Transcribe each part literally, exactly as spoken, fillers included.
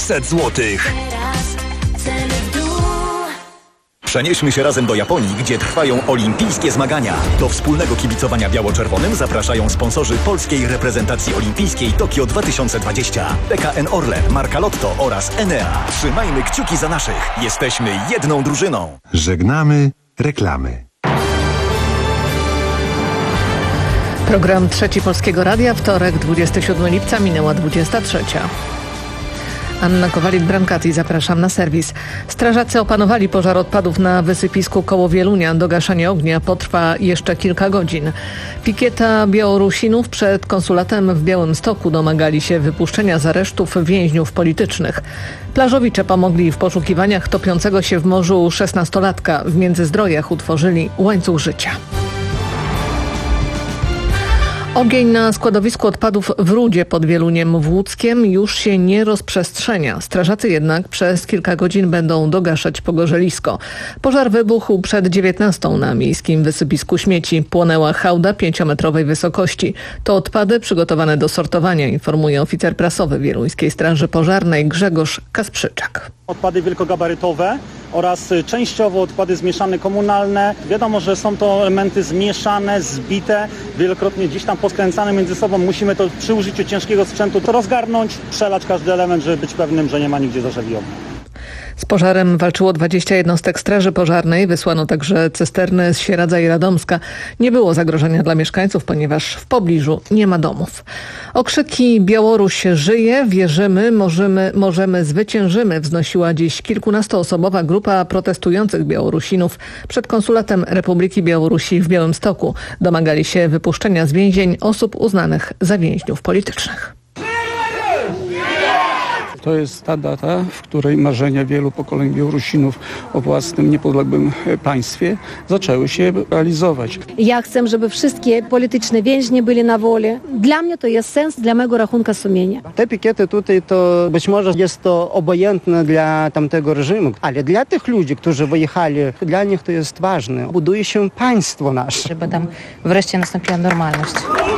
pięćset złotych. Przenieśmy się razem do Japonii, gdzie trwają olimpijskie zmagania. Do wspólnego kibicowania biało-czerwonym zapraszają sponsorzy polskiej reprezentacji olimpijskiej Tokio dwa tysiące dwadzieścia. P K N Orlen, Marka Lotto oraz Enea. Trzymajmy kciuki za naszych. Jesteśmy jedną drużyną. Żegnamy reklamy. Program Trzeci Polskiego Radia, wtorek, dwudziestego siódmego lipca, minęła dwudziesta trzecia. Anna Kowalik-Brankati, zapraszam na serwis. Strażacy opanowali pożar odpadów na wysypisku koło Wielunia. Dogaszanie ognia potrwa jeszcze kilka godzin. Pikieta Białorusinów przed konsulatem w Białymstoku domagali się wypuszczenia z aresztów więźniów politycznych. Plażowicze pomogli w poszukiwaniach topiącego się w morzu szesnastolatka. W Międzyzdrojach utworzyli łańcuch życia. Ogień na składowisku odpadów w Rudzie pod Wieluniem w Łódzkiem już się nie rozprzestrzenia. Strażacy jednak przez kilka godzin będą dogaszać pogorzelisko. Pożar wybuchł przed dziewiętnastą na miejskim wysypisku śmieci. Płonęła hałda pięciometrowej wysokości. To odpady przygotowane do sortowania, informuje oficer prasowy Wieluńskiej Straży Pożarnej Grzegorz Kasprzyczak. Odpady wielkogabarytowe oraz częściowo odpady zmieszane komunalne. Wiadomo, że są to elementy zmieszane, zbite, wielokrotnie gdzieś tam poskręcane między sobą. Musimy to przy użyciu ciężkiego sprzętu to rozgarnąć, przelać każdy element, żeby być pewnym, że nie ma nigdzie zarzeli ognia. Z pożarem walczyło dwadzieścia jednostek Straży Pożarnej. Wysłano także cysterny z Sieradza i Radomska. Nie było zagrożenia dla mieszkańców, ponieważ w pobliżu nie ma domów. Okrzyki Białoruś żyje, wierzymy, możemy, możemy, zwyciężymy wznosiła dziś kilkunastoosobowa grupa protestujących Białorusinów przed konsulatem Republiki Białorusi w Białymstoku. Domagali się wypuszczenia z więzień osób uznanych za więźniów politycznych. To jest ta data, w której marzenia wielu pokoleń Białorusinów o własnym, niepodległym państwie zaczęły się realizować. Ja chcę, żeby wszystkie polityczne więźnie byli na woli. Dla mnie to jest sens, dla mojego rachunku sumienia. Te pikiety tutaj to być może jest to obojętne dla tamtego reżimu, ale dla tych ludzi, którzy wyjechali, dla nich to jest ważne. Buduje się państwo nasze. Żeby tam wreszcie nastąpiła normalność.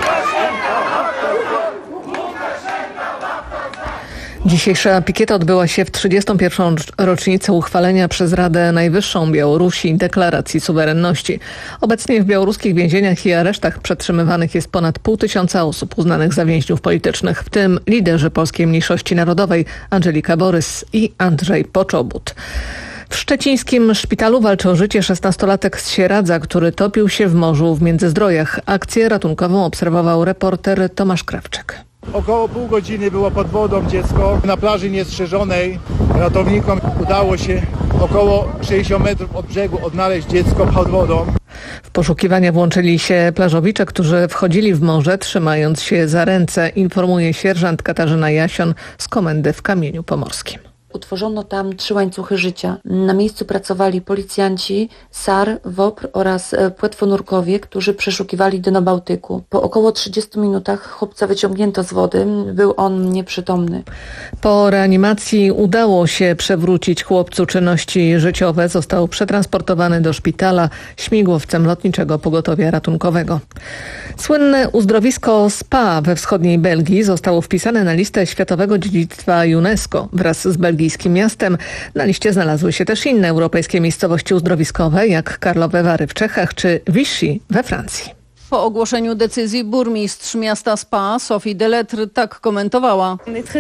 Dzisiejsza pikieta odbyła się w trzydziestą pierwszą rocznicę uchwalenia przez Radę Najwyższą Białorusi deklaracji suwerenności. Obecnie w białoruskich więzieniach i aresztach przetrzymywanych jest ponad pół tysiąca osób uznanych za więźniów politycznych, w tym liderzy polskiej mniejszości narodowej Andżelika Borys i Andrzej Poczobut. W szczecińskim szpitalu walczy o życie szesnastolatek z Sieradza, który topił się w morzu w Międzyzdrojach. Akcję ratunkową obserwował reporter Tomasz Krawczyk. Około pół godziny było pod wodą dziecko. Na plaży niestrzeżonej ratownikom udało się około sześćdziesiąt metrów od brzegu odnaleźć dziecko pod wodą. W poszukiwania włączyli się plażowicze, którzy wchodzili w morze trzymając się za ręce, informuje sierżant Katarzyna Jasion z komendy w Kamieniu Pomorskim. Utworzono tam trzy łańcuchy życia. Na miejscu pracowali policjanci, S A R, W O P R oraz płetwonurkowie, którzy przeszukiwali dno Bałtyku. Po około trzydziestu minutach chłopca wyciągnięto z wody. Był on nieprzytomny. Po reanimacji udało się przewrócić chłopcu czynności życiowe. Został przetransportowany do szpitala śmigłowcem Lotniczego Pogotowia Ratunkowego. Słynne uzdrowisko Spa we wschodniej Belgii zostało wpisane na listę Światowego Dziedzictwa UNESCO wraz z belgijskim miastem. Na liście znalazły się też inne europejskie miejscowości uzdrowiskowe, jak Karlove Vary w Czechach czy Vichy we Francji. Po ogłoszeniu decyzji burmistrz miasta Spa, Sophie Delettre, tak komentowała.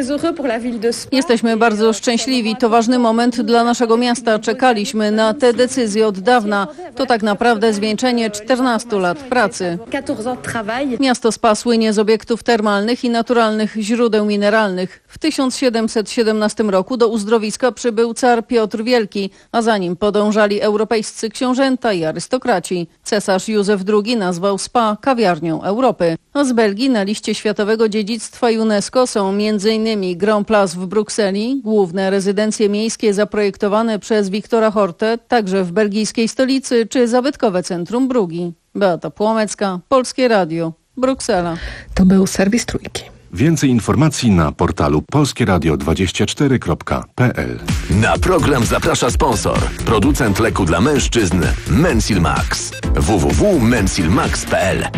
Jesteśmy bardzo szczęśliwi. To ważny moment dla naszego miasta. Czekaliśmy na tę decyzję od dawna. To tak naprawdę zwieńczenie czternastu lat pracy. Miasto Spa słynie z obiektów termalnych i naturalnych źródeł mineralnych. W tysiąc siedemset siedemnastym roku do uzdrowiska przybył car Piotr Wielki, a za nim podążali europejscy książęta i arystokraci. Cesarz Józef drugi nazwał Spa kawiarnią Europy. A z Belgii na liście Światowego Dziedzictwa UNESCO są m.in. Grand Place w Brukseli, główne rezydencje miejskie zaprojektowane przez Wiktora Hortę, także w belgijskiej stolicy, czy zabytkowe centrum Brugi. Beata Płomecka, Polskie Radio, Bruksela. To był serwis Trójki. Więcej informacji na portalu polskieradio dwadzieścia cztery kropka p l. Na program zaprasza sponsor. Producent leku dla mężczyzn Mensil Max. w w w kropka mensilmax kropka p l.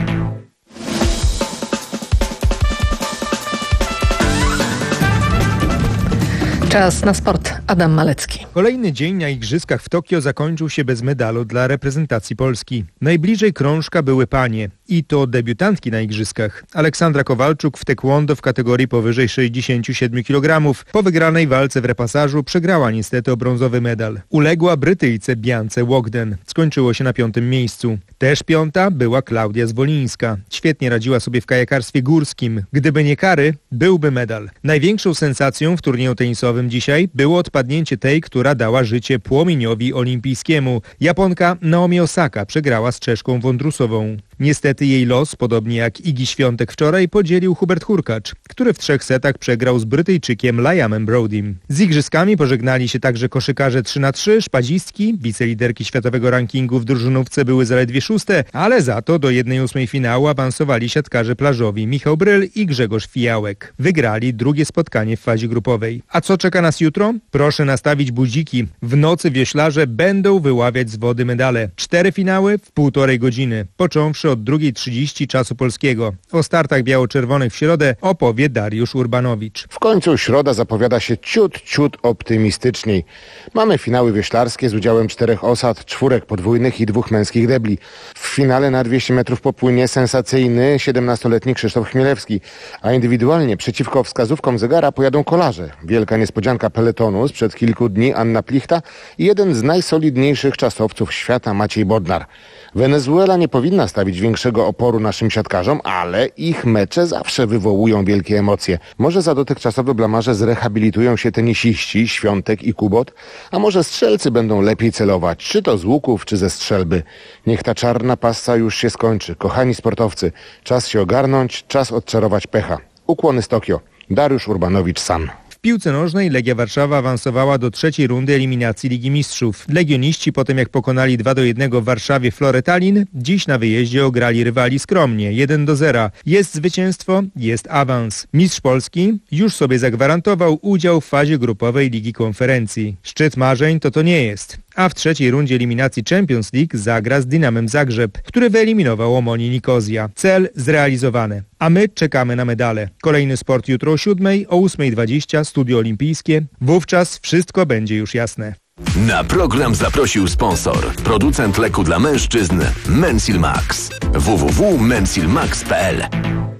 Czas na sport. Adam Malecki. Kolejny dzień na Igrzyskach w Tokio zakończył się bez medalu dla reprezentacji Polski. Najbliżej krążka były panie. I to debiutantki na Igrzyskach. Aleksandra Kowalczuk w taekwondo w kategorii powyżej sześćdziesiąt siedem kilogramów. Po wygranej walce w repasażu przegrała niestety o brązowy medal. Uległa Brytyjce Biance Wogden. Skończyło się na piątym miejscu. Też piąta była Klaudia Zwolińska. Świetnie radziła sobie w kajakarstwie górskim. Gdyby nie kary, byłby medal. Największą sensacją w turnieju tenisowym dzisiaj było odpadnięcie tej, która dała życie płomieniowi olimpijskiemu. Japonka Naomi Osaka przegrała z Czeszką Wondrusową. Niestety jej los, podobnie jak Igi Świątek wczoraj, podzielił Hubert Hurkacz, który w trzech setach przegrał z Brytyjczykiem Liamem Brodym. Z igrzyskami pożegnali się także koszykarze trzy na trzy, szpadzistki, wiceliderki światowego rankingu w drużynówce były zaledwie szóste, ale za to do jednej ósmej finału awansowali siatkarze plażowi Michał Bryl i Grzegorz Fijałek. Wygrali drugie spotkanie w fazie grupowej. A co czeka nas jutro? Proszę nastawić budziki. W nocy wioślarze będą wyławiać z wody medale. Cztery finały w półtorej godziny, począwszy od drugiej trzydzieści czasu polskiego. O startach biało-czerwonych w środę opowie Dariusz Urbanowicz. W końcu środa zapowiada się ciut, ciut optymistyczniej. Mamy finały wioślarskie z udziałem czterech osad, czwórek podwójnych i dwóch męskich debli. W finale na dwieście metrów popłynie sensacyjny siedemnastoletni Krzysztof Chmielewski, a indywidualnie przeciwko wskazówkom zegara pojadą kolarze. Wielka niespodzianka peletonu sprzed kilku dni Anna Plichta i jeden z najsolidniejszych czasowców świata Maciej Bodnar. Wenezuela nie powinna stawić większego oporu naszym siatkarzom, ale ich mecze zawsze wywołują wielkie emocje. Może za dotychczasowe blamarze zrehabilitują się tenisiści Świątek i Kubot, a może strzelcy będą lepiej celować, czy to z łuków, czy ze strzelby. Niech ta czarna passa już się skończy. Kochani sportowcy, czas się ogarnąć, czas odczarować pecha. Ukłony z Tokio. Dariusz Urbanowicz, San. W piłce nożnej Legia Warszawa awansowała do trzeciej rundy eliminacji Ligi Mistrzów. Legioniści po tym jak pokonali dwa do jednego w Warszawie Florę Tallin, dziś na wyjeździe ograli rywali skromnie, jeden do zera. Jest zwycięstwo, jest awans. Mistrz Polski już sobie zagwarantował udział w fazie grupowej Ligi Konferencji. Szczyt marzeń to to nie jest. A w trzeciej rundzie eliminacji Champions League zagra z Dynamem Zagrzeb, który wyeliminował Omonia Nikozja. Cel zrealizowany. A my czekamy na medale. Kolejny sport jutro o siódmej, o ósmej dwadzieścia, Studio Olimpijskie. Wówczas wszystko będzie już jasne. Na program zaprosił sponsor, producent leku dla mężczyzn Mensil Max. w w w kropka mensil max kropka p l.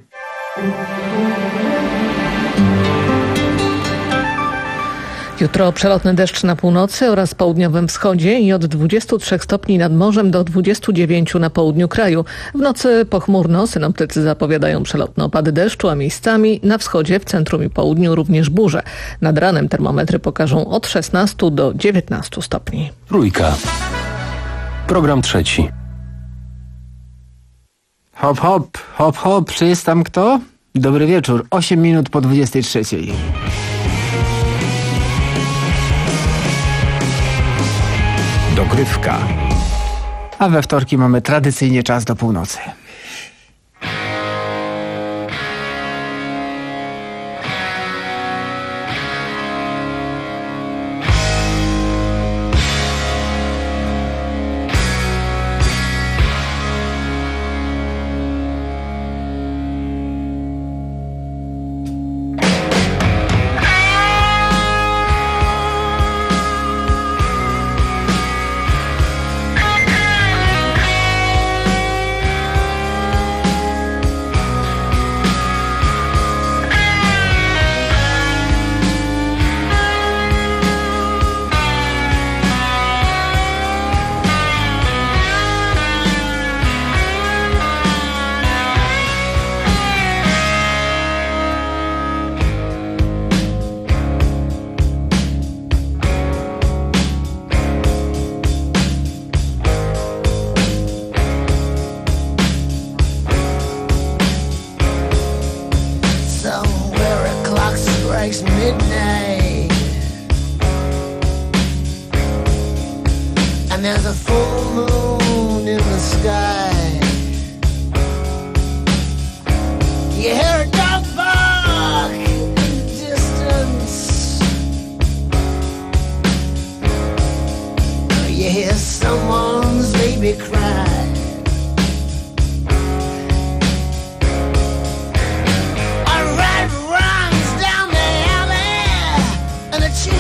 Jutro przelotny deszcz na północy oraz południowym wschodzie i od dwudziestu trzech stopni nad morzem do dwudziestu dziewięciu na południu kraju. W nocy pochmurno, synoptycy zapowiadają przelotne opady deszczu, a miejscami na wschodzie, w centrum i południu również burze. Nad ranem termometry pokażą od szesnastu do dziewiętnastu stopni. Trójka. Program trzeci. Hop, hop, hop, hop, czy jest tam kto? Dobry wieczór, osiem minut po dwudziestej trzeciej. Dogrywka. A we wtorki mamy tradycyjnie czas do północy. There's a full moon in the sky. You hear a dog bark in the distance. You hear someone's baby cry. A rat runs down the alley and a chick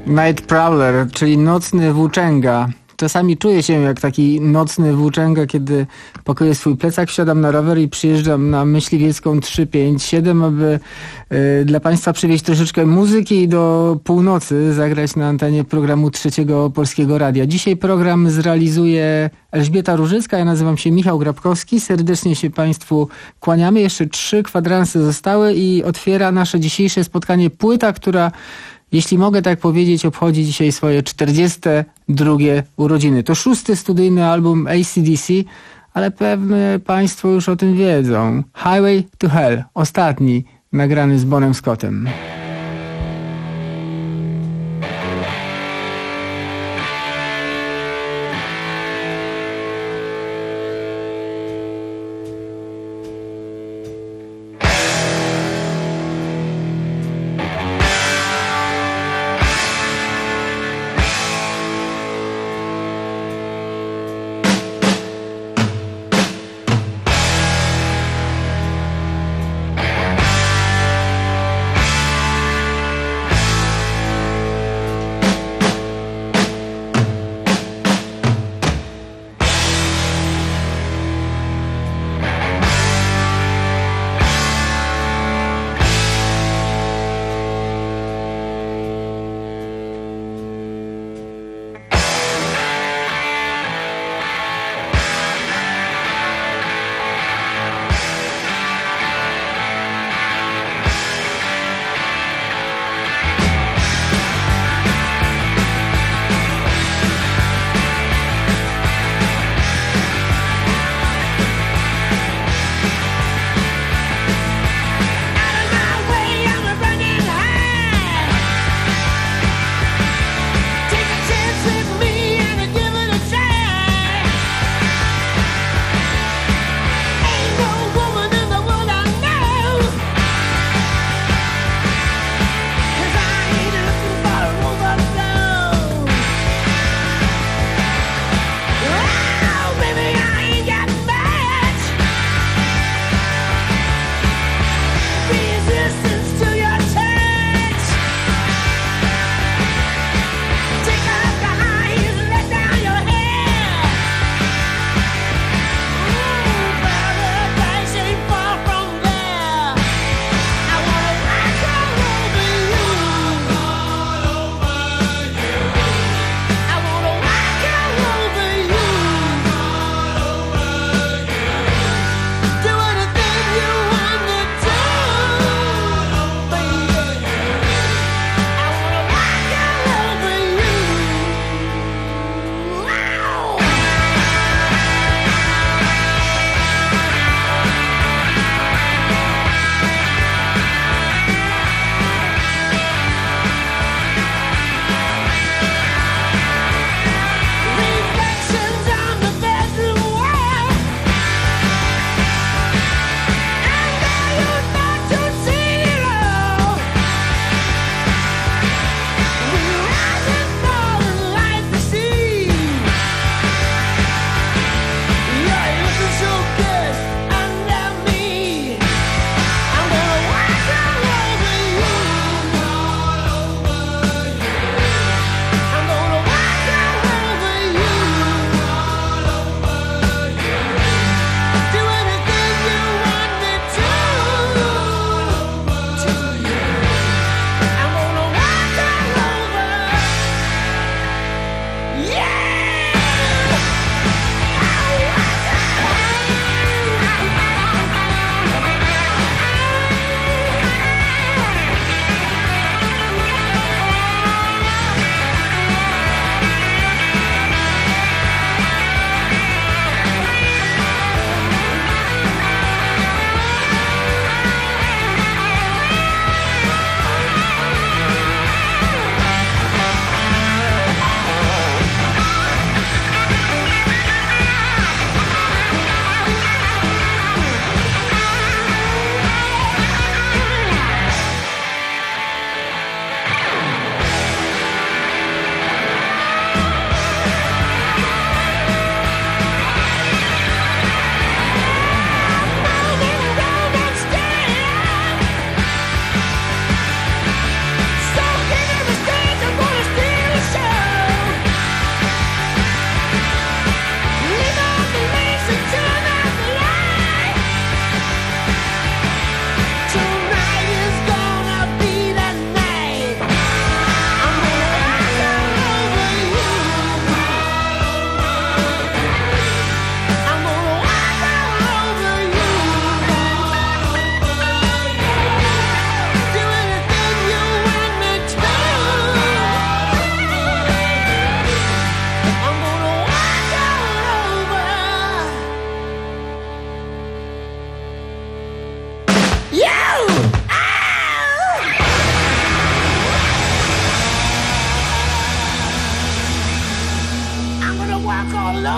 Night Prowler, czyli nocny włóczęga. Czasami czuję się jak taki nocny włóczęga, kiedy pakuję swój plecak, wsiadam na rower i przyjeżdżam na Myśliwiecką trzy pięć siedem, aby y, dla Państwa przywieźć troszeczkę muzyki i do północy zagrać na antenie programu Trzeciego Polskiego Radia. Dzisiaj program zrealizuje Elżbieta Różycka, ja nazywam się Michał Grabkowski. Serdecznie się Państwu kłaniamy. Jeszcze trzy kwadransy zostały i otwiera nasze dzisiejsze spotkanie płyta, która, jeśli mogę tak powiedzieć, obchodzi dzisiaj swoje czterdzieste drugie urodziny. To szósty studyjny album A C D C, ale pewnie Państwo już o tym wiedzą. Highway to Hell, ostatni, nagrany z Bonem Scottem.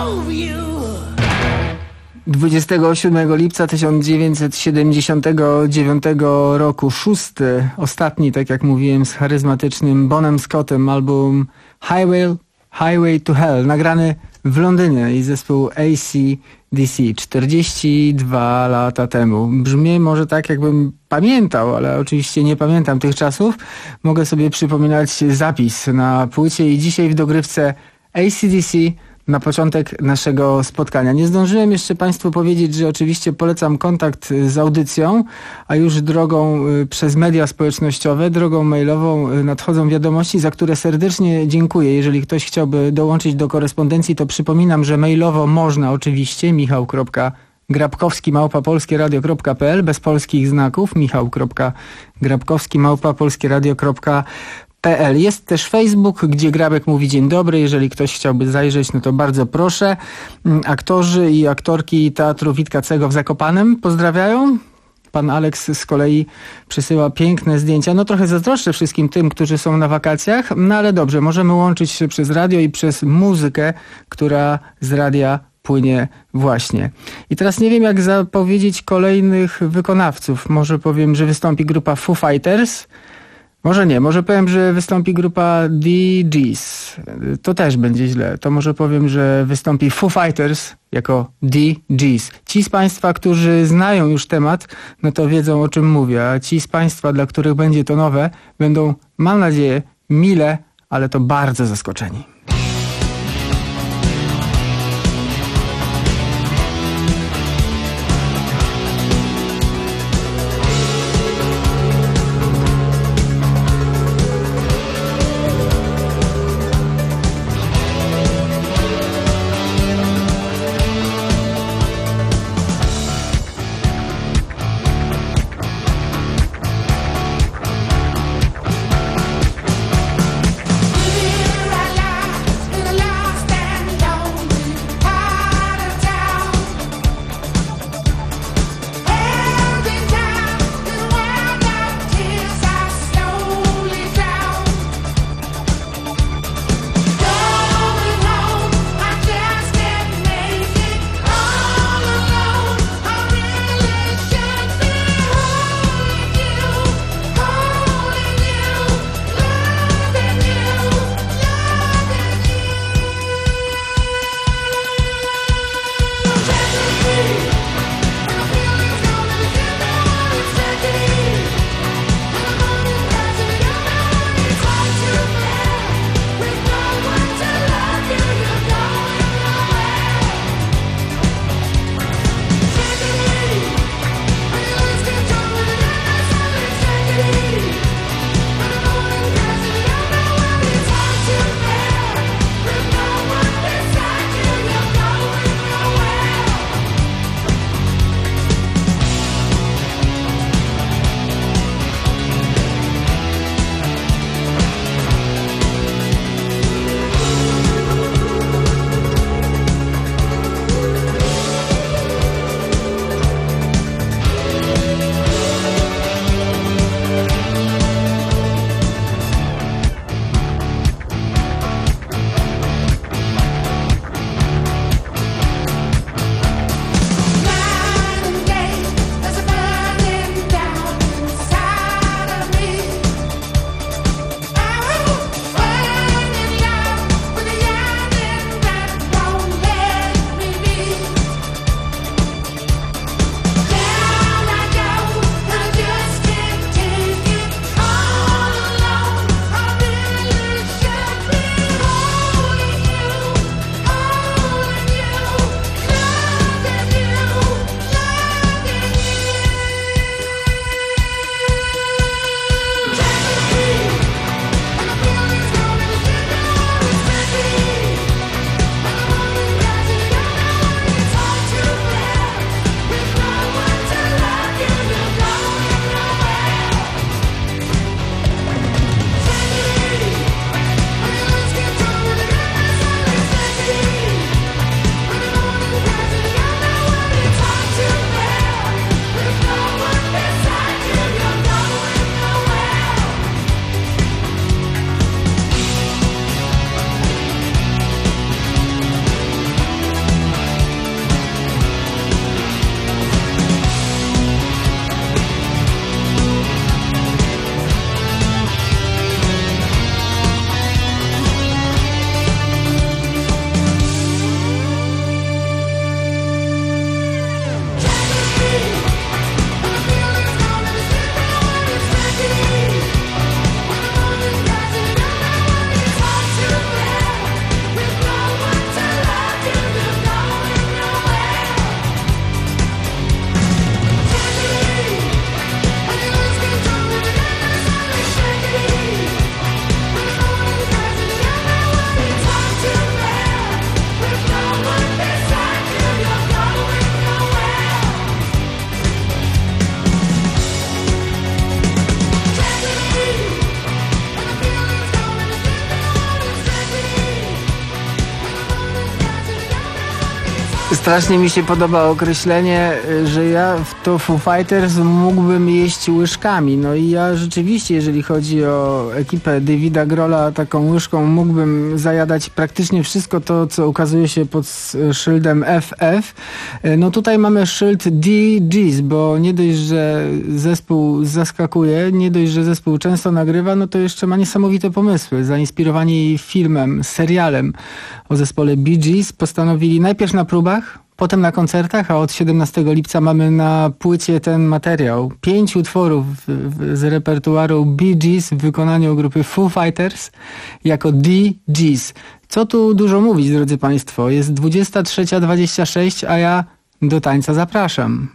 dwudziestego siódmego lipca tysiąc dziewięćset siedemdziesiątego dziewiątego roku, szósty, ostatni, tak jak mówiłem, z charyzmatycznym Bonem Scottem album Highway, Highway to Hell, nagrany w Londynie i zespół A C D C czterdzieści dwa lata temu. Brzmi może tak, jakbym pamiętał, ale oczywiście nie pamiętam tych czasów. Mogę sobie przypominać zapis na płycie i dzisiaj w dogrywce A C D C na początek naszego spotkania. Nie zdążyłem jeszcze Państwu powiedzieć, że oczywiście polecam kontakt z audycją, a już drogą przez media społecznościowe, drogą mailową nadchodzą wiadomości, za które serdecznie dziękuję. Jeżeli ktoś chciałby dołączyć do korespondencji, to przypominam, że mailowo można oczywiście michał.grabkowski małpa polskieradio kropka p l bez polskich znaków, michał.grabkowski małpa polskieradio kropka p l. Jest też Facebook, gdzie Grabek mówi dzień dobry. Jeżeli ktoś chciałby zajrzeć, no to bardzo proszę. Aktorzy i aktorki Teatru Witkacego w Zakopanem pozdrawiają. Pan Aleks z kolei przysyła piękne zdjęcia. No trochę zazdroszczę wszystkim tym, którzy są na wakacjach, no ale dobrze, możemy łączyć się przez radio i przez muzykę, która z radia płynie właśnie. I teraz nie wiem, jak zapowiedzieć kolejnych wykonawców. Może powiem, że wystąpi grupa Foo Fighters. Może nie, może powiem, że wystąpi grupa The Gees. To też będzie źle. To może powiem, że wystąpi Foo Fighters jako The Gees. Ci z Państwa, którzy znają już temat, no to wiedzą, o czym mówię. A ci z Państwa, dla których będzie to nowe, będą, mam nadzieję, mile, ale to bardzo zaskoczeni. La la Strasznie mi się podoba określenie, że ja w to Foo Fighters mógłbym jeść łyżkami. No i ja rzeczywiście, jeżeli chodzi o ekipę Davida Grohla, taką łyżką mógłbym zajadać praktycznie wszystko to, co ukazuje się pod szyldem F F. No tutaj mamy szyld D Gs, bo nie dość, że zespół zaskakuje, nie dość, że zespół często nagrywa, no to jeszcze ma niesamowite pomysły. Zainspirowani filmem, serialem o zespole Bee Gees postanowili najpierw na próbach, potem na koncertach, a od siedemnastego lipca mamy na płycie ten materiał. Pięć utworów z repertuaru Bee Gees w wykonaniu grupy Foo Fighters jako D Gs. Co tu dużo mówić, drodzy Państwo? Jest dwudziesta trzecia dwadzieścia sześć, a ja do tańca zapraszam.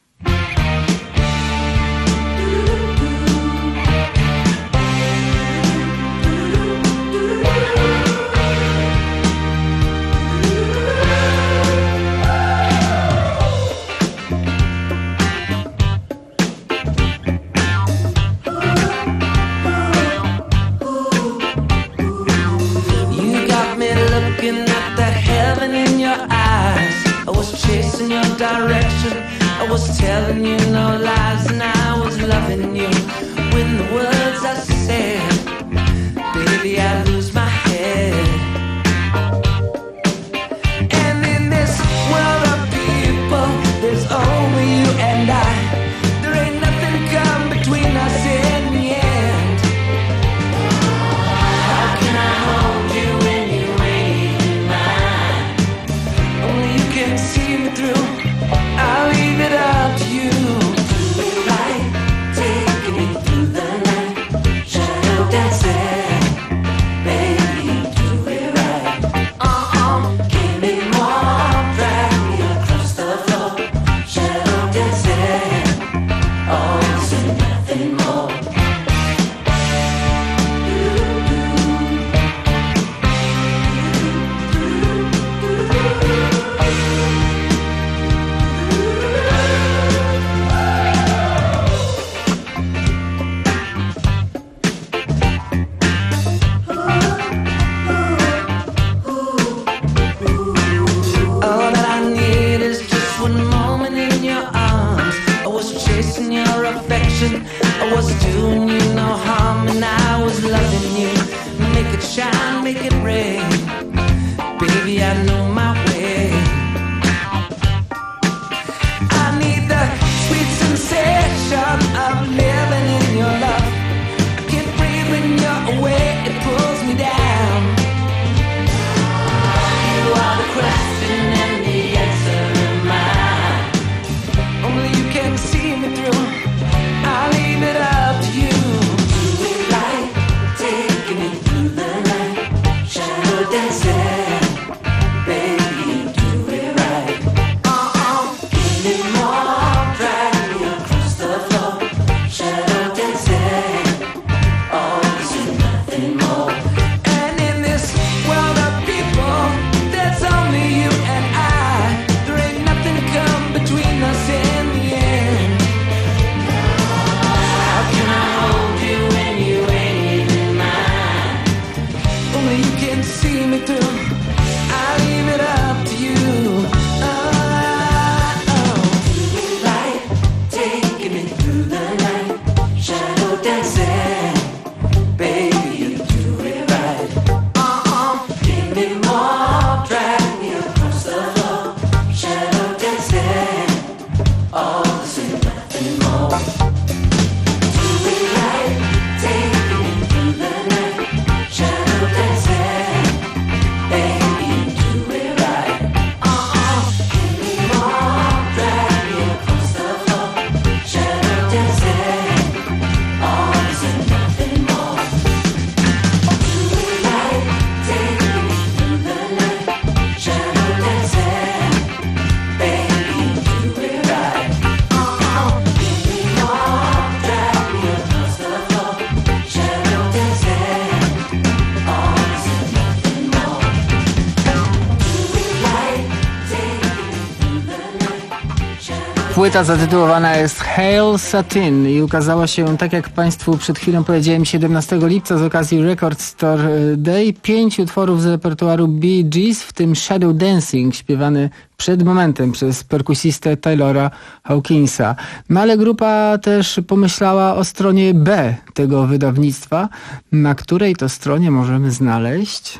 Direction. I was telling you no lies and I was loving you. When the words I said, baby, I lose my head. And in this world of people, there's only you and I. There ain't nothing come between us in the end. How can I hold you when you ain't mine? Only you can see me through. I'll leave it up to you. Do it right, taking me through the night, shadow dancing, baby, do it right. Uh-uh, give me more, drag me across the floor, shadow dancing, all this and nothing more. I was doing you no harm and I was loving you. Make it shine, make it rain. Baby, I know my way. I need the sweet sensation of living in your love. I can't breathe when you're away, it pulls me down. You are the question and the answer in mine. Only you can see me through. I'll leave it up to you. Do it right, taking me through the night, shadow dancing, baby, do it right. Uh-uh, give me more, drag me across the floor, shadow dancing, all this and nothing more. And in this world of people, there's only you and I. There ain't nothing come between us in the end. See me through, I leave it up to you. Oh, oh. Do it right, taking me through the night, shadow dancing, baby, you do it right. Uh-uh, give me more, drag me across the floor, shadow dancing, all this and nothing more. Do it right, taking me through the night, shadow dancing. Baby, do it right. Płyta zatytułowana jest Hail Satin i ukazała się, tak jak Państwu przed chwilą powiedziałem, siedemnastego lipca z okazji Record Store Day. Pięć utworów z repertuaru Bee Gees, w tym Shadow Dancing, śpiewany przed momentem przez perkusistę Taylora Hawkinsa. No ale grupa też pomyślała o stronie B tego wydawnictwa, na której to stronie możemy znaleźć...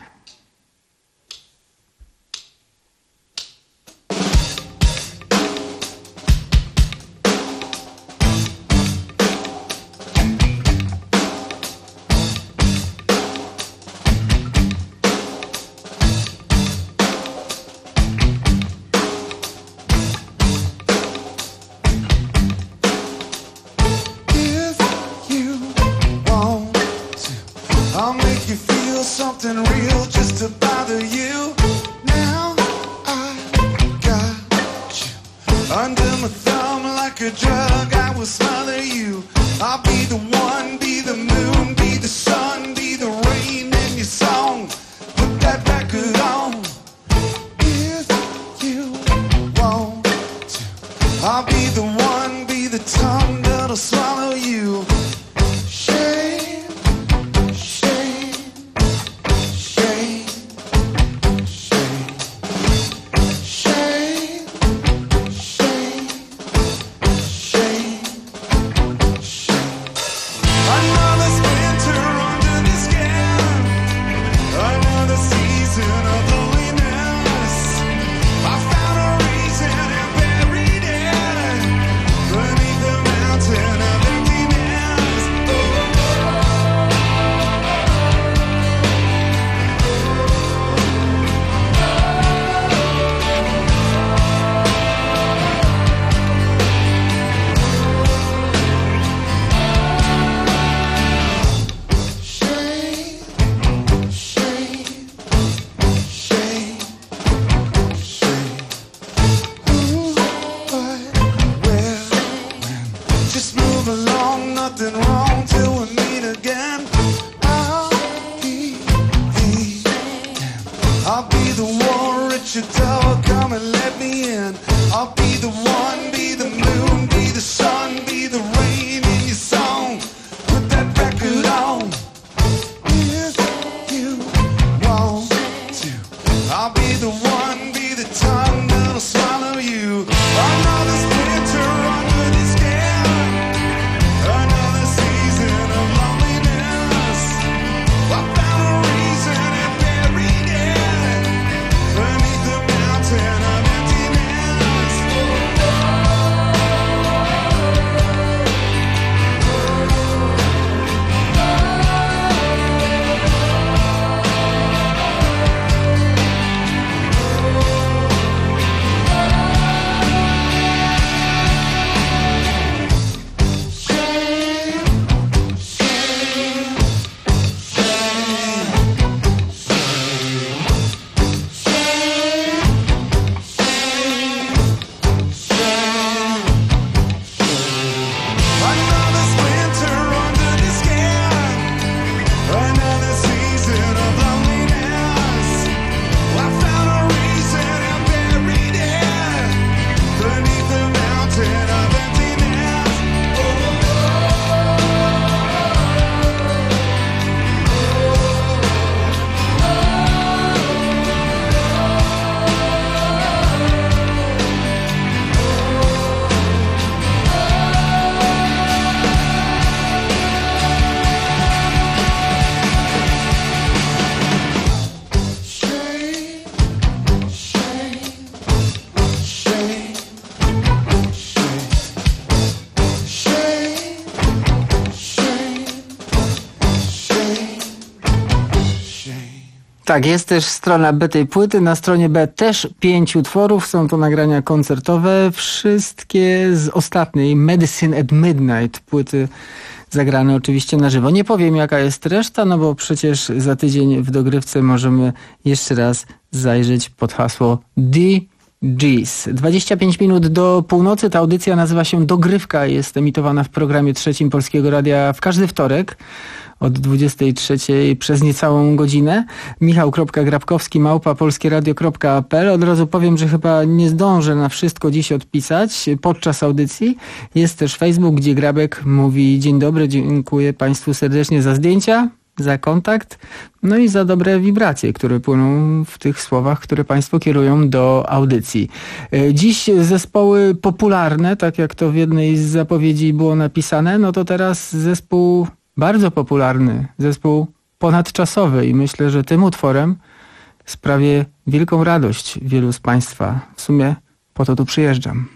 Tak, jest też strona B tej płyty. Na stronie B też pięć utworów. Są to nagrania koncertowe. Wszystkie z ostatniej Medicine at Midnight płyty zagrane oczywiście na żywo. Nie powiem, jaka jest reszta, no bo przecież za tydzień w dogrywce możemy jeszcze raz zajrzeć pod hasło D Gees. dwadzieścia pięć minut do północy. Ta audycja nazywa się Dogrywka. Jest emitowana w programie trzecim Polskiego Radia w każdy wtorek od dwudziestej trzeciej przez niecałą godzinę. michał kropka grabkowski małpa polskieradio kropka p l. Od razu powiem, że chyba nie zdążę na wszystko dziś odpisać podczas audycji. Jest też Facebook, gdzie Grabek mówi: dzień dobry, dziękuję Państwu serdecznie za zdjęcia, za kontakt, no i za dobre wibracje, które płyną w tych słowach, które Państwo kierują do audycji. Dziś zespoły popularne, tak jak to w jednej z zapowiedzi było napisane, no to teraz zespół bardzo popularny, zespół ponadczasowy i myślę, że tym utworem sprawię wielką radość wielu z Państwa. W sumie po to tu przyjeżdżam.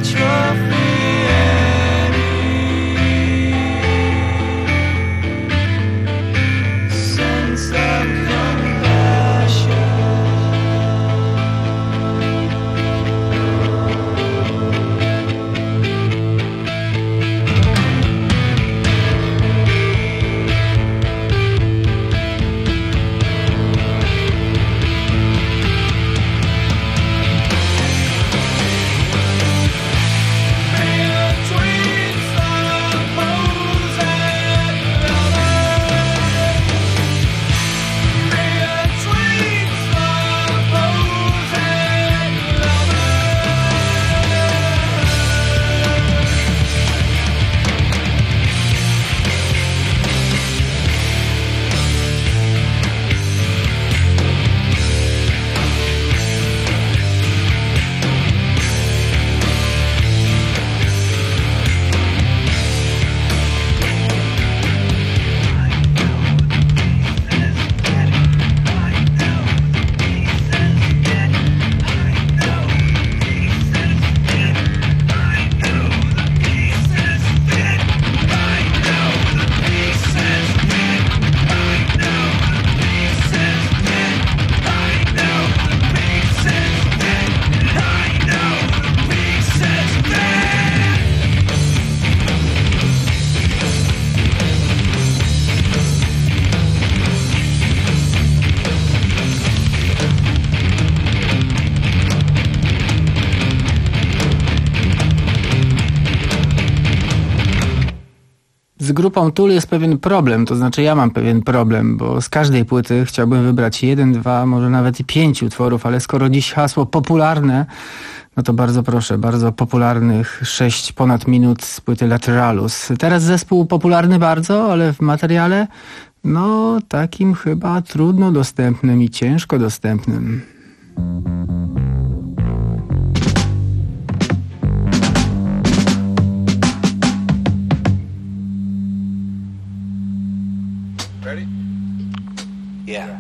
Z grupą Tool jest pewien problem, to znaczy ja mam pewien problem, bo z każdej płyty chciałbym wybrać jeden, dwa, może nawet i pięć utworów, ale skoro dziś hasło popularne, no to bardzo proszę, bardzo popularnych sześć ponad minut z płyty Lateralus. Teraz zespół popularny bardzo, ale w materiale no takim chyba trudno dostępnym i ciężko dostępnym. Ready? Yeah.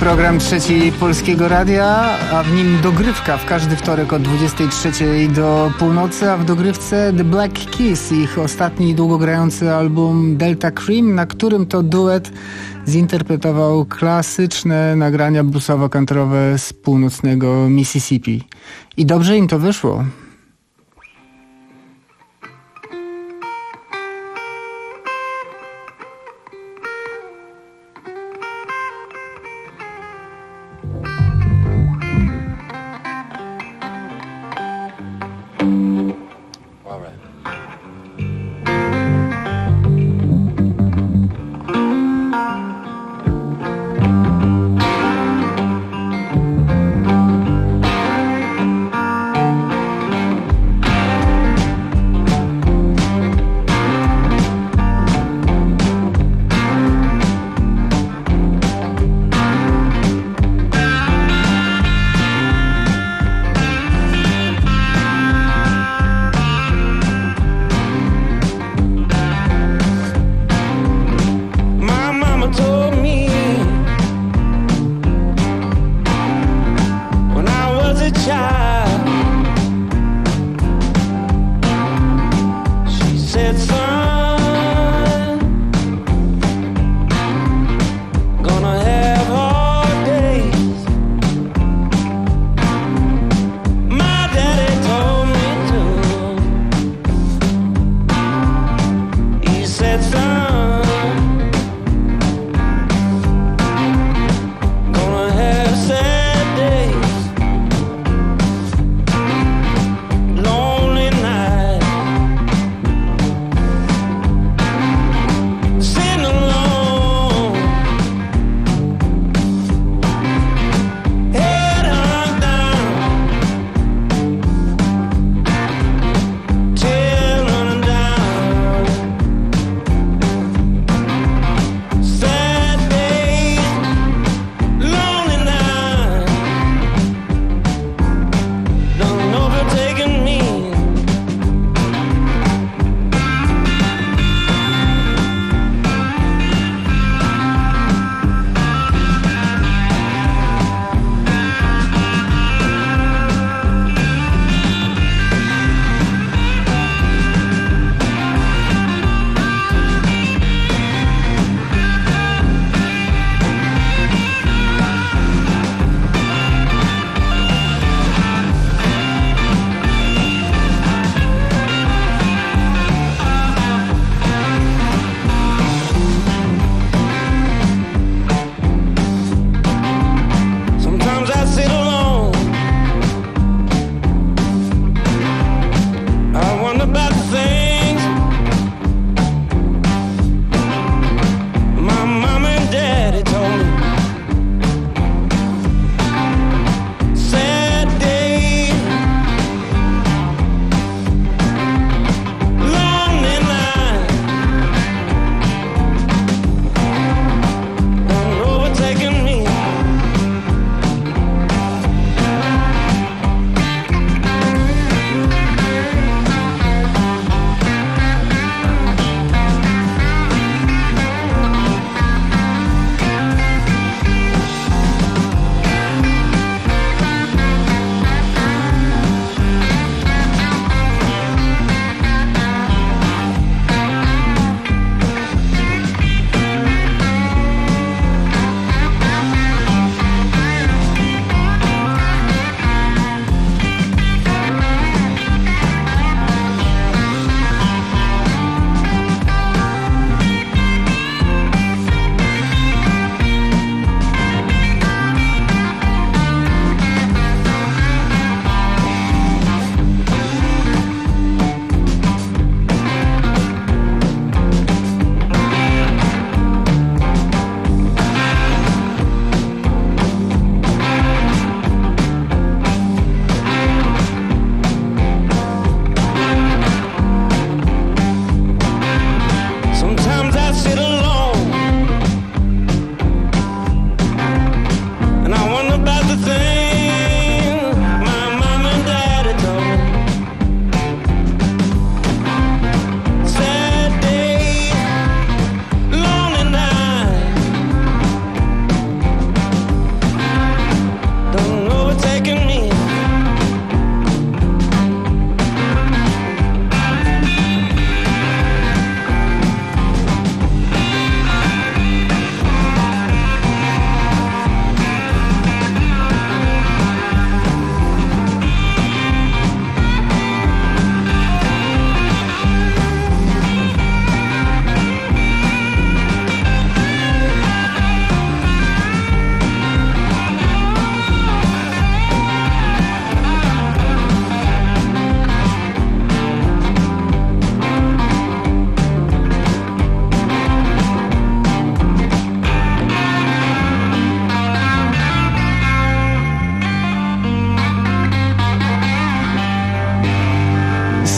program Trzeci Polskiego Radia, a w nim dogrywka w każdy wtorek od dwudziestej trzeciej do północy, a w dogrywce The Black Keys, ich ostatni długogrający album Delta Cream, na którym to duet zinterpretował klasyczne nagrania bluesowo-country'owe z północnego Mississippi. I dobrze im to wyszło.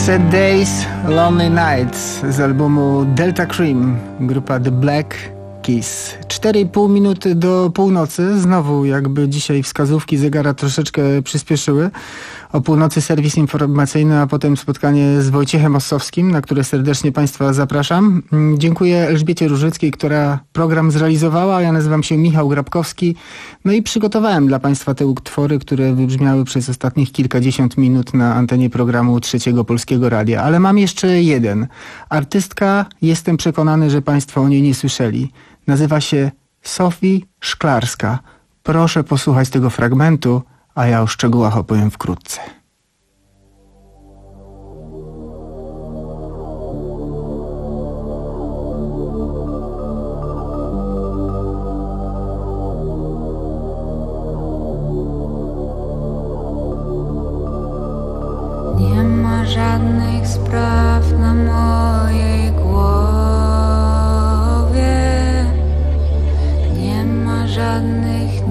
Sad Days, Lonely Nights z albumu Delta Cream, grupa The Black Keys. cztery i pół minuty do północy, znowu jakby dzisiaj wskazówki zegara troszeczkę przyspieszyły. O północy serwis informacyjny, a potem spotkanie z Wojciechem Ossowskim, na które serdecznie Państwa zapraszam. Dziękuję Elżbiecie Różyckiej, która program zrealizowała. Ja nazywam się Michał Grabkowski. No i przygotowałem dla Państwa te utwory, które wybrzmiały przez ostatnich kilkadziesiąt minut na antenie programu Trzeciego Polskiego Radia. Ale mam jeszcze jeden. Artystka, jestem przekonany, że Państwo o niej nie słyszeli. Nazywa się Sofii Szklarska. Proszę posłuchać tego fragmentu, a ja o szczegółach opowiem wkrótce. Nie ma żadnych spraw na mojej głowie, nie ma żadnych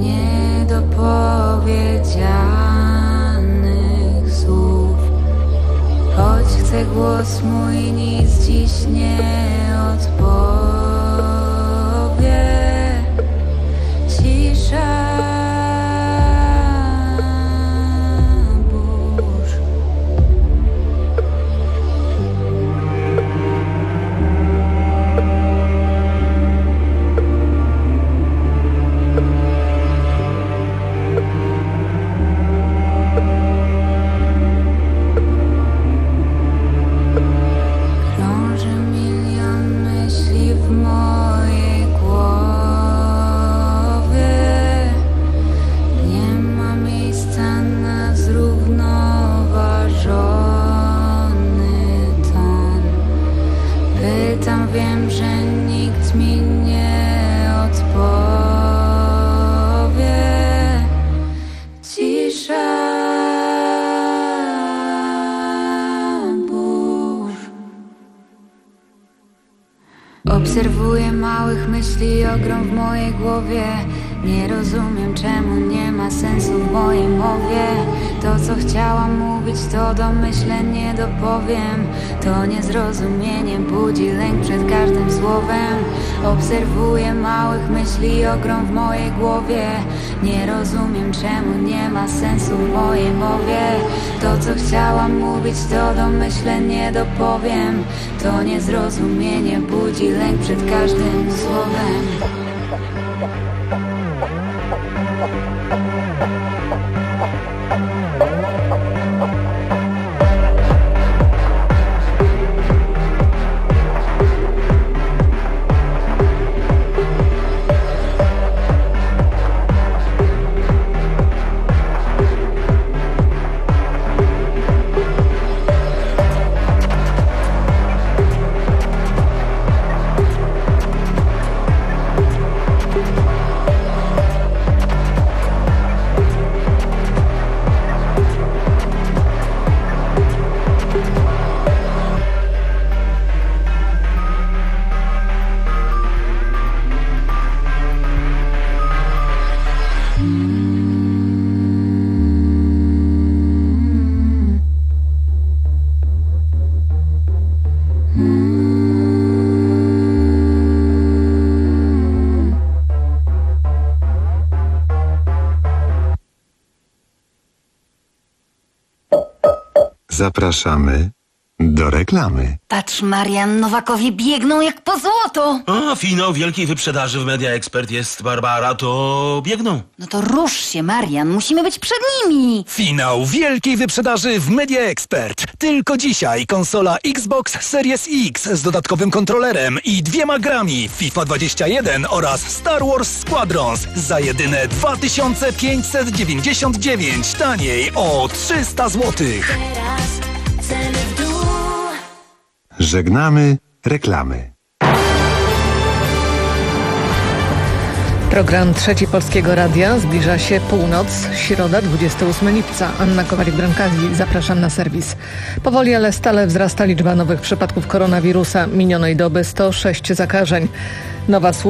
niedopowiedzianych słów. Choć chcę głos mój nic dziś nie odpowie. Cisza. Obserwuję małych myśli ogrom w mojej głowie. Nie rozumiem, czemu nie ma sensu w mojej mowie. To, co chciałam mówić, to domyślę, nie dopowiem. To niezrozumienie budzi lęk przed każdym słowem. Obserwuję małych myśli ogrom w mojej głowie. Nie rozumiem, czemu nie ma sensu w mojej mowie. To, co chciałam mówić, to domyślę, nie dopowiem. To niezrozumienie budzi lęk przed każdym słowem. Zapraszamy do reklamy. Patrz, Marian, Nowakowie biegną jak po złoto. A, finał wielkiej wyprzedaży w Media Expert jest, Barbara, to biegną. No to rusz się, Marian, musimy być przed nimi. Finał wielkiej wyprzedaży w Media Expert. Tylko dzisiaj konsola Xbox Series X z dodatkowym kontrolerem i dwiema grami FIFA dwadzieścia jeden oraz Star Wars Squadrons za jedyne dwa tysiące pięćset dziewięćdziesiąt dziewięć, taniej o trzysta złotych. Ceny w dół. Żegnamy reklamy. Program Trzeci Polskiego Radia. Zbliża się północ, środa, dwudziestego ósmego lipca. Anna Kowalik-Brankati, zapraszam na serwis. Powoli, ale stale wzrasta liczba nowych przypadków koronawirusa. Minionej doby sto sześć zakażeń. Nowa służba